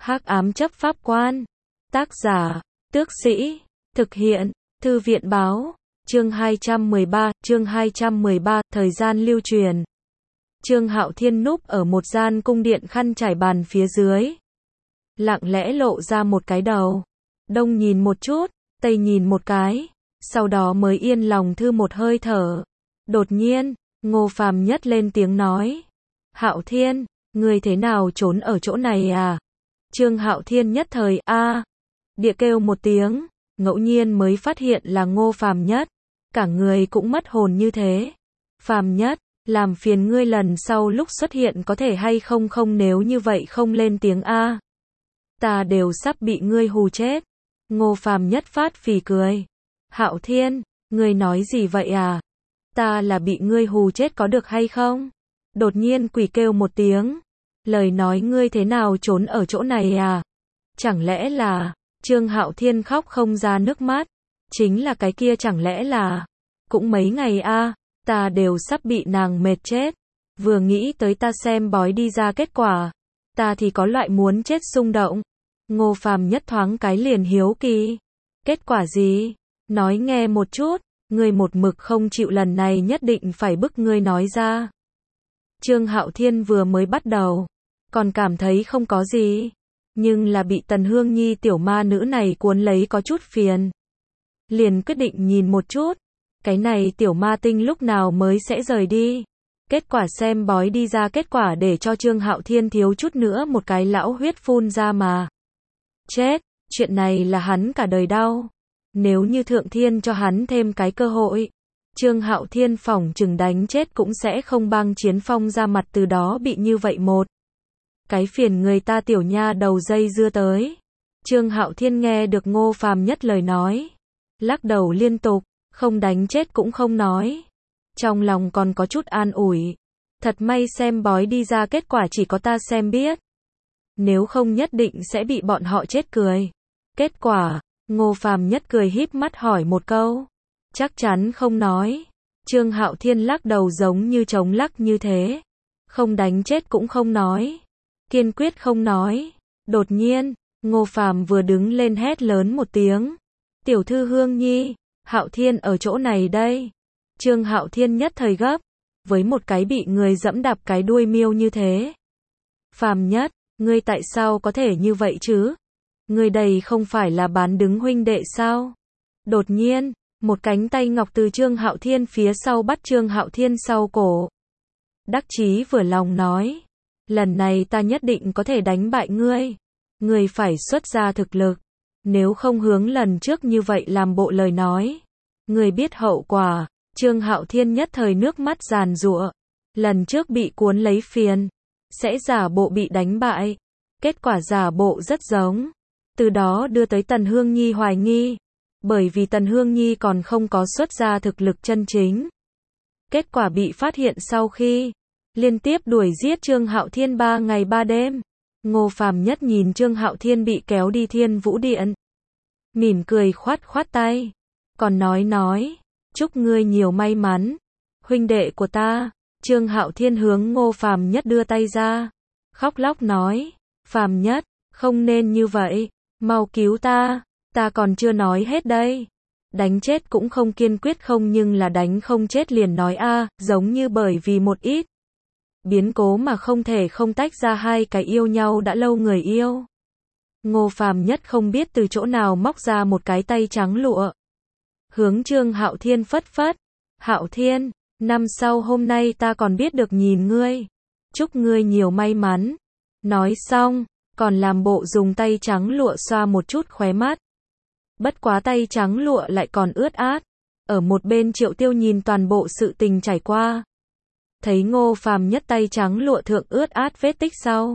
Hắc ám chấp pháp quan. Tác giả, Tước Sĩ. Thực hiện, Thư viện báo. Chương 213, thời gian lưu truyền. Trương Hạo Thiên núp ở một gian cung điện khăn trải bàn phía dưới. Lặng lẽ lộ ra một cái đầu. Đông nhìn một chút, tây nhìn một cái. Sau đó mới yên lòng thư một hơi thở. Đột nhiên, Ngô Phàm Nhất lên tiếng nói. Hạo Thiên, ngươi thế nào trốn ở chỗ này à? Trương Hạo Thiên nhất thời địa kêu một tiếng, ngẫu nhiên mới phát hiện là Ngô Phàm Nhất. Cả người cũng mất hồn như thế. Phàm Nhất, làm phiền ngươi lần sau lúc xuất hiện có thể hay không nếu như vậy không lên tiếng a. Ta đều sắp bị ngươi hù chết. Ngô Phàm Nhất phát phì cười. Hạo Thiên, ngươi nói gì vậy à? Ta là bị ngươi hù chết có được hay không? Đột nhiên quỷ kêu một tiếng. Lời nói ngươi thế nào trốn ở chỗ này à? Chẳng lẽ là... Trương Hạo Thiên khóc không ra nước mắt. Chính là cái kia chẳng lẽ là... Cũng mấy ngày a, ta đều sắp bị nàng mệt chết. Vừa nghĩ tới ta xem bói đi ra kết quả. Ta thì có loại muốn chết xung động. Ngô Phàm Nhất thoáng cái liền hiếu kỳ. Kết quả gì? Nói nghe một chút. Ngươi một mực không chịu, lần này nhất định phải bức ngươi nói ra. Trương Hạo Thiên vừa mới bắt đầu, còn cảm thấy không có gì. Nhưng là bị Tần Hương Nhi tiểu ma nữ này cuốn lấy có chút phiền. Liền quyết định nhìn một chút. Cái này tiểu ma tinh lúc nào mới sẽ rời đi. Kết quả xem bói đi ra kết quả để cho Trương Hạo Thiên thiếu chút nữa một cái lão huyết phun ra mà. Chết, chuyện này là hắn cả đời đau. Nếu như Thượng Thiên cho hắn thêm cái cơ hội, Trương Hạo Thiên phỏng chừng đánh chết cũng sẽ không băng Chiến Phong ra mặt, từ đó bị như vậy một cái phiền người ta tiểu nha đầu dây dưa tới. Trương Hạo Thiên nghe được Ngô Phàm Nhất lời nói, lắc đầu liên tục, không đánh chết cũng không nói. Trong lòng còn có chút an ủi. Thật may xem bói đi ra kết quả chỉ có ta xem biết. Nếu không nhất định sẽ bị bọn họ chết cười. Kết quả, Ngô Phàm Nhất cười híp mắt hỏi một câu. Chắc chắn không nói. Trương Hạo Thiên lắc đầu giống như trống lắc như thế. Không đánh chết cũng không nói. Kiên quyết không nói. Đột nhiên, Ngô Phàm vừa đứng lên hét lớn một tiếng. Tiểu thư Hương Nhi, Hạo Thiên ở chỗ này đây. Trương Hạo Thiên nhất thời gấp. Với một cái bị người dẫm đạp cái đuôi miêu như thế. Phàm Nhất, ngươi tại sao có thể như vậy chứ? Ngươi đây không phải là bán đứng huynh đệ sao? Đột nhiên, một cánh tay ngọc từ Trương Hạo Thiên phía sau bắt Trương Hạo Thiên sau cổ. Đắc chí vừa lòng nói. Lần này ta nhất định có thể đánh bại ngươi. Ngươi phải xuất ra thực lực. Nếu không hướng lần trước như vậy làm bộ lời nói. Ngươi biết hậu quả. Trương Hạo Thiên nhất thời nước mắt giàn giụa. Lần trước bị cuốn lấy phiền. Sẽ giả bộ bị đánh bại. Kết quả giả bộ rất giống. Từ đó đưa tới Tần Hương Nhi hoài nghi. Bởi vì Tần Hương Nhi còn không có xuất ra thực lực chân chính. Kết quả bị phát hiện sau khi liên tiếp đuổi giết Trương Hạo Thiên 3 ngày 3 đêm. Ngô Phàm Nhất nhìn Trương Hạo Thiên bị kéo đi Thiên Vũ Điện. Mỉm cười khoát khoát tay. Còn nói. Chúc ngươi nhiều may mắn. Huynh đệ của ta. Trương Hạo Thiên hướng Ngô Phàm Nhất đưa tay ra. Khóc lóc nói. Phàm Nhất, không nên như vậy. Mau cứu ta. Ta còn chưa nói hết đây. Đánh chết cũng không kiên quyết không, nhưng là đánh không chết liền nói giống như bởi vì một ít biến cố mà không thể không tách ra hai cái yêu nhau đã lâu người yêu. Ngô Phàm Nhất không biết từ chỗ nào móc ra một cái tay trắng lụa. Hướng Trương Hạo Thiên phất phất. Hạo Thiên, năm sau hôm nay ta còn biết được nhìn ngươi. Chúc ngươi nhiều may mắn. Nói xong, còn làm bộ dùng tay trắng lụa xoa một chút khóe mắt. Bất quá tay trắng lụa lại còn ướt át. Ở một bên Triệu Tiêu nhìn toàn bộ sự tình trải qua. Thấy Ngô Phàm Nhất tay trắng lụa thượng ướt át vết tích sau.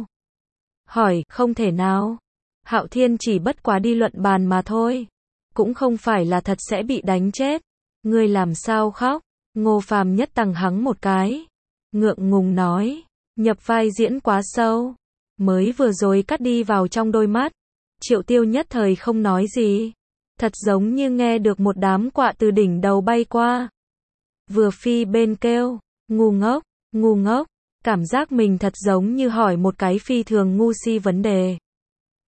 Hỏi, không thể nào. Hạo Thiên chỉ bất quá đi luận bàn mà thôi. Cũng không phải là thật sẽ bị đánh chết. Ngươi làm sao khóc? Ngô Phàm Nhất tằng hắng một cái. Ngượng ngùng nói. Nhập vai diễn quá sâu. Mới vừa rồi cắt đi vào trong đôi mắt. Triệu Tiêu nhất thời không nói gì. Thật giống như nghe được một đám quạ từ đỉnh đầu bay qua. Vừa phi bên kêu. Ngu ngốc, ngu ngốc. Cảm giác mình thật giống như hỏi một cái phi thường ngu si vấn đề.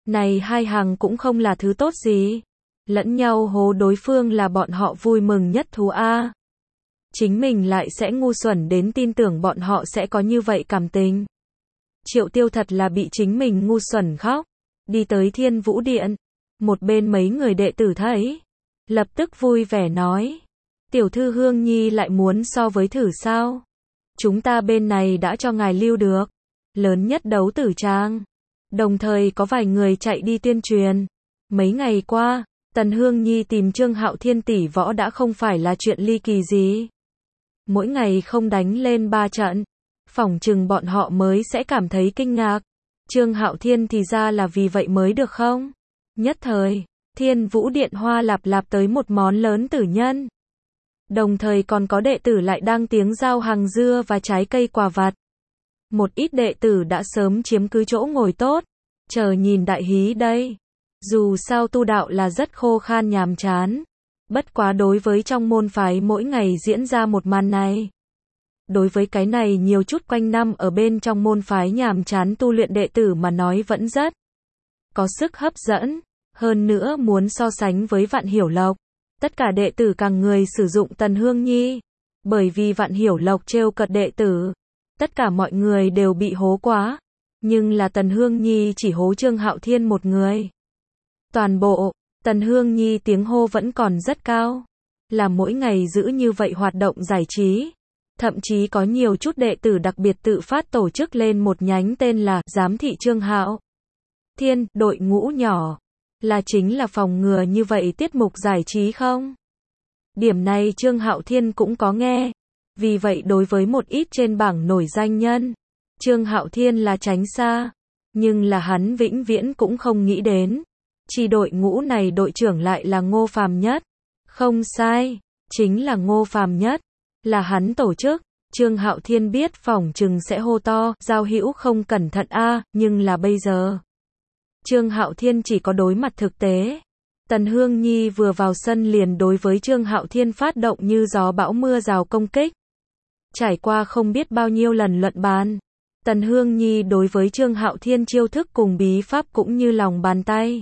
Này hai hàng cũng không là thứ tốt gì. Lẫn nhau hố đối phương là bọn họ vui mừng nhất thú a. Chính mình lại sẽ ngu xuẩn đến tin tưởng bọn họ sẽ có như vậy cảm tình. Triệu Tiêu thật là bị chính mình ngu xuẩn khóc. Đi tới Thiên Vũ Điện. Một bên mấy người đệ tử thấy. Lập tức vui vẻ nói. Tiểu thư Hương Nhi lại muốn so với thử sao? Chúng ta bên này đã cho ngài lưu được. Lớn nhất đấu tử trang. Đồng thời có vài người chạy đi tuyên truyền. Mấy ngày qua, Tần Hương Nhi tìm Trương Hạo Thiên tỷ võ đã không phải là chuyện ly kỳ gì. Mỗi ngày không đánh lên 3 trận. Phỏng chừng bọn họ mới sẽ cảm thấy kinh ngạc. Trương Hạo Thiên thì ra là vì vậy mới được không? Nhất thời, Thiên Vũ Điện hoa lạp lạp tới một món lớn tử nhân. Đồng thời còn có đệ tử lại đang tiếng giao hàng dưa và trái cây quà vặt. Một ít đệ tử đã sớm chiếm cứ chỗ ngồi tốt, chờ nhìn đại hí đây. Dù sao tu đạo là rất khô khan nhàm chán. Bất quá đối với trong môn phái mỗi ngày diễn ra một màn này. Đối với cái này nhiều chút quanh năm ở bên trong môn phái nhàm chán tu luyện đệ tử mà nói vẫn rất có sức hấp dẫn. Hơn nữa muốn so sánh với Vạn Hiểu Lộc. Tất cả đệ tử càng người sử dụng Tần Hương Nhi. Bởi vì Vạn Hiểu Lộc trêu cợt đệ tử. Tất cả mọi người đều bị hố quá. Nhưng là Tần Hương Nhi chỉ hố Trương Hạo Thiên một người. Toàn bộ, Tần Hương Nhi tiếng hô vẫn còn rất cao. Là mỗi ngày giữ như vậy hoạt động giải trí. Thậm chí có nhiều chút đệ tử đặc biệt tự phát tổ chức lên một nhánh tên là Giám thị Trương Hạo Thiên, đội ngũ nhỏ. Là chính là phòng ngừa như vậy tiết mục giải trí không? Điểm này Trương Hạo Thiên cũng có nghe. Vì vậy đối với một ít trên bảng nổi danh nhân, Trương Hạo Thiên là tránh xa. Nhưng là hắn vĩnh viễn cũng không nghĩ đến. Chi đội ngũ này đội trưởng lại là Ngô Phàm Nhất. Không sai, chính là Ngô Phàm Nhất. Là hắn tổ chức. Trương Hạo Thiên biết phỏng chừng sẽ hô to, Giao Hữu không cẩn thận a, nhưng là bây giờ. Trương Hạo Thiên chỉ có đối mặt thực tế. Tần Hương Nhi vừa vào sân liền đối với Trương Hạo Thiên phát động như gió bão mưa rào công kích. Trải qua không biết bao nhiêu lần luận bàn. Tần Hương Nhi đối với Trương Hạo Thiên chiêu thức cùng bí pháp cũng như lòng bàn tay.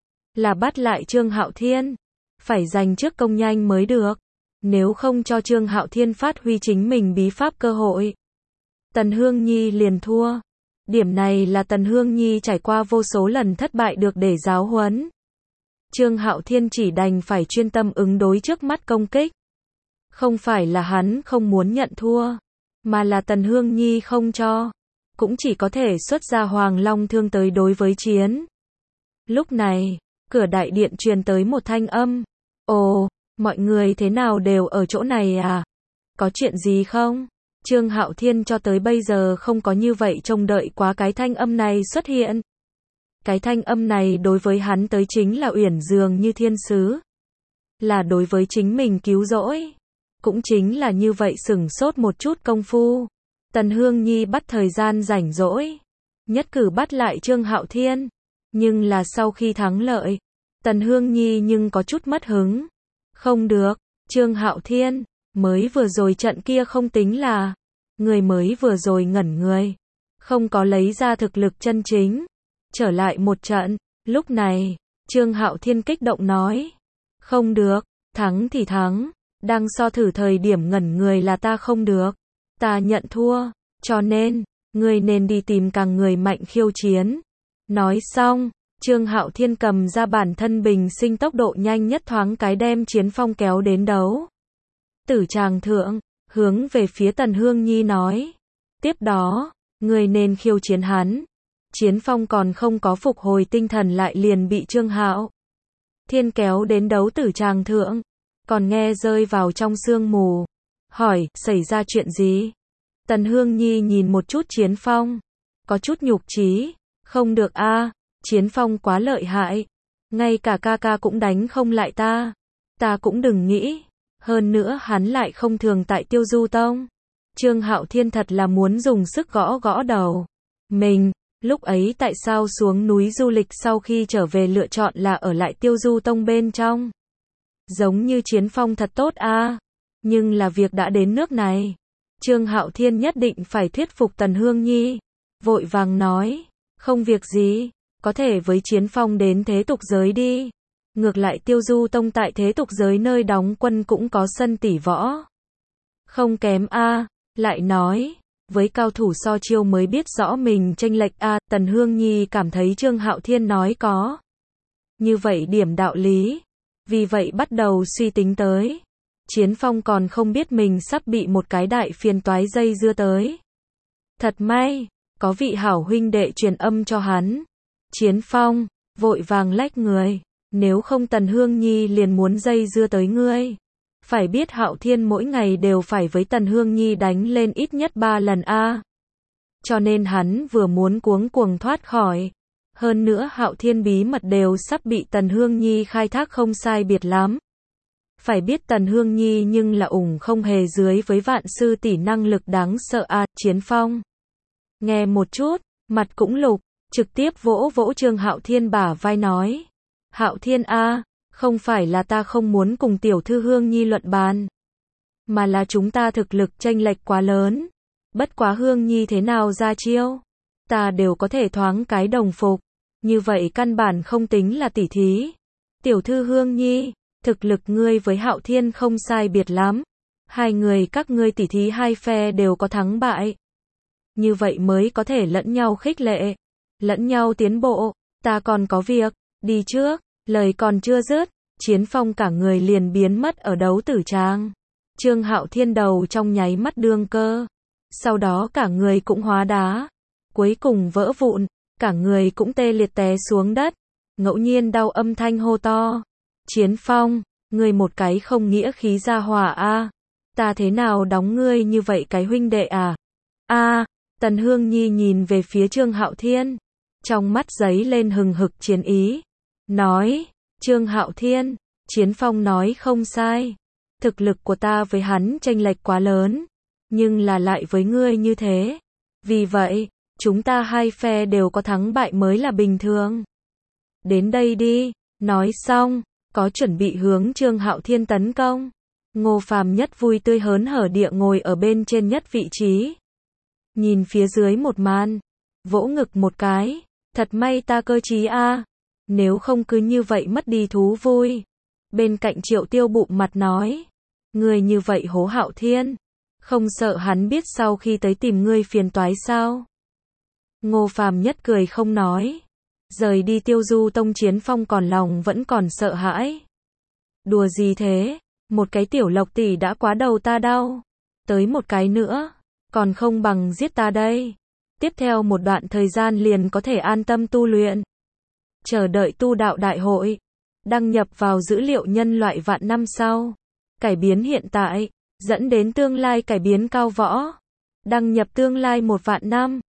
Là bắt lại Trương Hạo Thiên. Phải giành trước công nhanh mới được. Nếu không cho Trương Hạo Thiên phát huy chính mình bí pháp cơ hội. Tần Hương Nhi liền thua. Điểm này là Tần Hương Nhi trải qua vô số lần thất bại được để giáo huấn. Trương Hạo Thiên chỉ đành phải chuyên tâm ứng đối trước mắt công kích. Không phải là hắn không muốn nhận thua, mà là Tần Hương Nhi không cho. Cũng chỉ có thể xuất ra Hoàng Long thương tới đối với chiến. Lúc này, cửa đại điện truyền tới một thanh âm. Ồ, mọi người thế nào đều ở chỗ này à? Có chuyện gì không? Trương Hạo Thiên cho tới bây giờ không có như vậy trông đợi quá cái thanh âm này xuất hiện. Cái thanh âm này đối với hắn tới chính là uyển dường như thiên sứ. Là đối với chính mình cứu rỗi. Cũng chính là như vậy sửng sốt một chút công phu. Tần Hương Nhi bắt thời gian rảnh rỗi. Nhất cử bắt lại Trương Hạo Thiên. Nhưng là sau khi thắng lợi. Tần Hương Nhi nhưng có chút mất hứng. Không được, Trương Hạo Thiên. Mới vừa rồi trận kia không tính là. Người mới vừa rồi ngẩn người. Không có lấy ra thực lực chân chính. Trở lại một trận. Lúc này, Trương Hạo Thiên kích động nói. Không được, thắng thì thắng. Đang so thử thời điểm ngẩn người là ta không được. Ta nhận thua. Cho nên, người nên đi tìm càng người mạnh khiêu chiến. Nói xong, Trương Hạo Thiên cầm ra bản thân bình sinh tốc độ nhanh nhất thoáng cái đem Chiến Phong kéo đến đấu tử tràng thượng, hướng về phía Tần Hương Nhi nói. Tiếp đó, người nên khiêu chiến hắn. Chiến Phong còn không có phục hồi tinh thần lại liền bị Trương Hạo Thiên kéo đến đấu tử tràng thượng. Còn nghe rơi vào trong sương mù. Hỏi, xảy ra chuyện gì? Tần Hương Nhi nhìn một chút Chiến Phong. Có chút nhục chí. Không được a, Chiến Phong quá lợi hại. Ngay cả ca ca cũng đánh không lại ta. Ta cũng đừng nghĩ. Hơn nữa hắn lại không thường tại Tiêu Du Tông. Trương Hạo Thiên thật là muốn dùng sức gõ gõ đầu mình. Lúc ấy tại sao xuống núi du lịch sau khi trở về lựa chọn là ở lại Tiêu Du Tông bên trong? Giống như Chiến Phong thật tốt a. Nhưng là việc đã đến nước này. Trương Hạo Thiên nhất định phải thuyết phục Tần Hương Nhi. Vội vàng nói. Không việc gì. có thể với Chiến Phong đến thế tục giới đi. Ngược lại Tiêu Du Tông tại thế tục giới nơi đóng quân cũng có sân tỷ võ. Không kém a, lại nói, với cao thủ so chiêu mới biết rõ mình chênh lệch a, Tần Hương Nhi cảm thấy Trương Hạo Thiên nói có như vậy điểm đạo lý, vì vậy bắt đầu suy tính tới. Chiến Phong còn không biết mình sắp bị một cái đại phiền toái dây dưa tới. Thật may, có vị hảo huynh đệ truyền âm cho hắn. Chiến Phong, vội vàng lách người, nếu không Tần Hương Nhi liền muốn dây dưa tới ngươi. Phải biết Hạo Thiên mỗi ngày đều phải với Tần Hương Nhi đánh lên ít nhất 3 lần a. Cho nên hắn vừa muốn cuống cuồng thoát khỏi. Hơn nữa Hạo Thiên bí mật đều sắp bị Tần Hương Nhi khai thác không sai biệt lắm. Phải biết Tần Hương Nhi nhưng là không hề dưới với vạn sư tỷ năng lực đáng sợ a. Chiến Phong nghe một chút, mặt cũng lục, trực tiếp vỗ vỗ Trương Hạo Thiên bả vai nói. Hạo Thiên a, không phải là ta không muốn cùng tiểu thư Hương Nhi luận bàn, mà là chúng ta thực lực chênh lệch quá lớn. Bất quá Hương Nhi thế nào ra chiêu, ta đều có thể thoáng cái đồng phục. Như vậy căn bản không tính là tỉ thí. Tiểu thư Hương Nhi, thực lực ngươi với Hạo Thiên không sai biệt lắm. Hai người các ngươi tỉ thí hai phe đều có thắng bại. Như vậy mới có thể lẫn nhau khích lệ, lẫn nhau tiến bộ. Ta còn có việc, đi trước. Lời còn chưa dứt, Chiến Phong cả người liền biến mất ở đấu tử tràng. Trương Hạo Thiên đầu trong nháy mắt đương cơ. Sau đó cả người cũng hóa đá. Cuối cùng vỡ vụn, cả người cũng tê liệt té xuống đất. Ngẫu nhiên đau âm thanh hô to. Chiến Phong, ngươi một cái không nghĩa khí ra hỏa a. Ta thế nào đóng ngươi như vậy cái huynh đệ à? A, Tần Hương Nhi nhìn về phía Trương Hạo Thiên. Trong mắt giấy lên hừng hực chiến ý. Nói, Trương Hạo Thiên, Chiến Phong nói không sai. Thực lực của ta với hắn chênh lệch quá lớn. Nhưng là lại với ngươi như thế. Vì vậy, chúng ta hai phe đều có thắng bại mới là bình thường. Đến đây đi, nói xong, có chuẩn bị hướng Trương Hạo Thiên tấn công. Ngô Phàm Nhất vui tươi hớn hở địa ngồi ở bên trên nhất vị trí. Nhìn phía dưới một màn, vỗ ngực một cái, thật may ta cơ trí a, nếu không cứ như vậy mất đi thú vui. Bên cạnh Triệu Tiêu bụng mặt nói, ngươi như vậy hố Hạo Thiên, không sợ hắn biết sau khi tới tìm ngươi phiền toái sao? Ngô Phàm Nhất cười không nói, rời đi Tiêu Du Tông. Chiến Phong còn lòng vẫn còn sợ hãi. Đùa gì thế, một cái tiểu lộc tỷ đã quá đầu ta đau, tới một cái nữa, còn không bằng giết ta đây. Tiếp theo một đoạn thời gian liền có thể an tâm tu luyện. Chờ đợi tu đạo đại hội, đăng nhập vào dữ liệu nhân loại vạn năm sau. Cải biến hiện tại, dẫn đến tương lai cải biến cao võ. Đăng nhập tương lai 1 vạn năm.